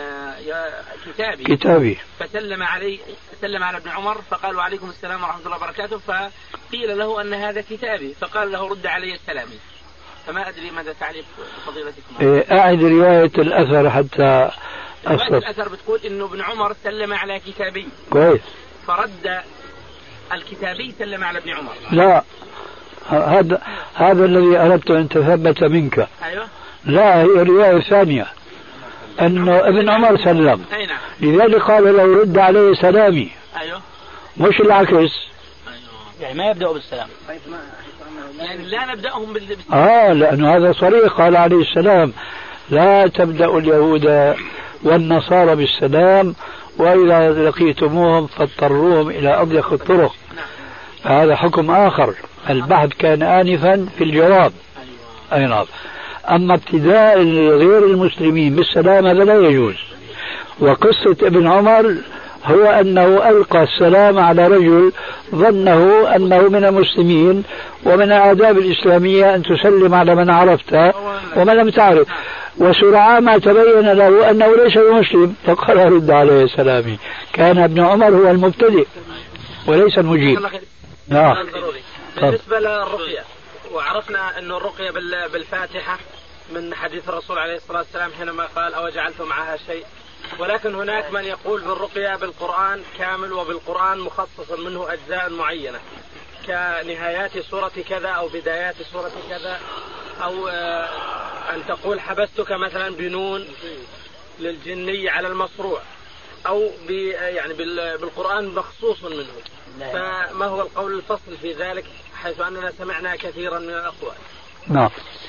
كتابي فسلم عليه، سلم على ابن عمر فقال وعليكم السلام ورحمة الله وبركاته، فقيل له أن هذا كتابي فقال له رد علي السلام. فما أدري ماذا تعليق فضيلتكم. أعد رواية الأثر حتى أصل. الأثر بتقول إنه ابن عمر سلم على كتابي كويس، فرد الكتابي سلم على ابن عمر. لا، هذا الذي أردت أن تثبت منك. أيوه. لا، هي رواية ثانية أنه ابن عمر سلم. نعم. لذلك قال له رد عليه سلامي. أيوه. مش العكس. أيوه. يعني ما يبدأوا بالسلام. يعني لا نبدأهم بالسلام. لأنه هذا صريح، قال عليه السلام لا تبدأ اليهود والنصارى بالسلام وإذا لقيتموهم فاضطروهم إلى أضيق الطرق. هذا حكم آخر. البحث كان آنفا في الجواب. أي نعم. أما ابتداء غير المسلمين بالسلام هذا لا يجوز. وقصة ابن عمر هو أنه ألقى السلام على رجل ظنه أنه من المسلمين، ومن الآداب الإسلامية أن تسلم على من عرفت ومن لم تعرف، وسرعان ما تبين له أنه ليس بمسلم فقال رد عليه سلامي. كان ابن عمر هو المبتدئ وليس المجيب. نعم. بالنسبة للرقية، وعرفنا أن الرقية بالفاتحة من حديث الرسول عليه الصلاة والسلام حينما قال أو جعلت معها شيء، ولكن هناك من يقول بالرقية بالقرآن كامل وبالقرآن مخصص منه أجزاء معينة كنهايات سورة كذا أو بدايات سورة كذا، أو أن تقول حبستك مثلا بنون للجني على المصروع، أو يعني بالقرآن مخصوص منه. فما هو القول الفصل في ذلك حيث أننا سمعنا كثيرا من الأقوال. نعم.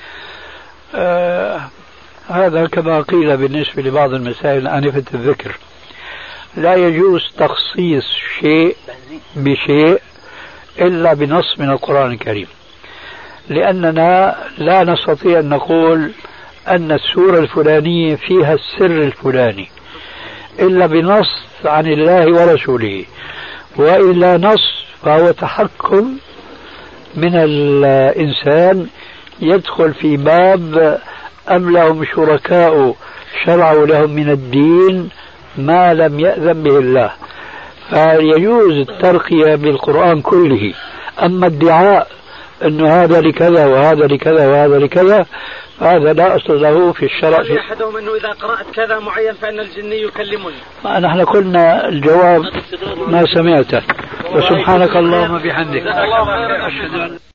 هذا كما قيل بالنسبة لبعض المسائل آنفة الذكر، لا يجوز تخصيص شيء بشيء إلا بنص من القرآن الكريم، لأننا لا نستطيع أن نقول أن السورة الفلانية فيها السر الفلاني إلا بنص عن الله ورسوله، وإلا نص فهو تحكم من الإنسان يدخل في باب أم لهم شركاء شرعوا لهم من الدين ما لم يأذن به الله، فيجوز الترقية بالقرآن كله. أما ادعاء أن هذا لكذا وهذا لكذا وهذا لكذا فهذا لا أصل له في الشرع. قال أحدهم أنه إذا قرأت كذا معين فإن الجني يكلمني. نحن قلنا الجواب ما سمعته، وسبحانك اللهم بحمدك.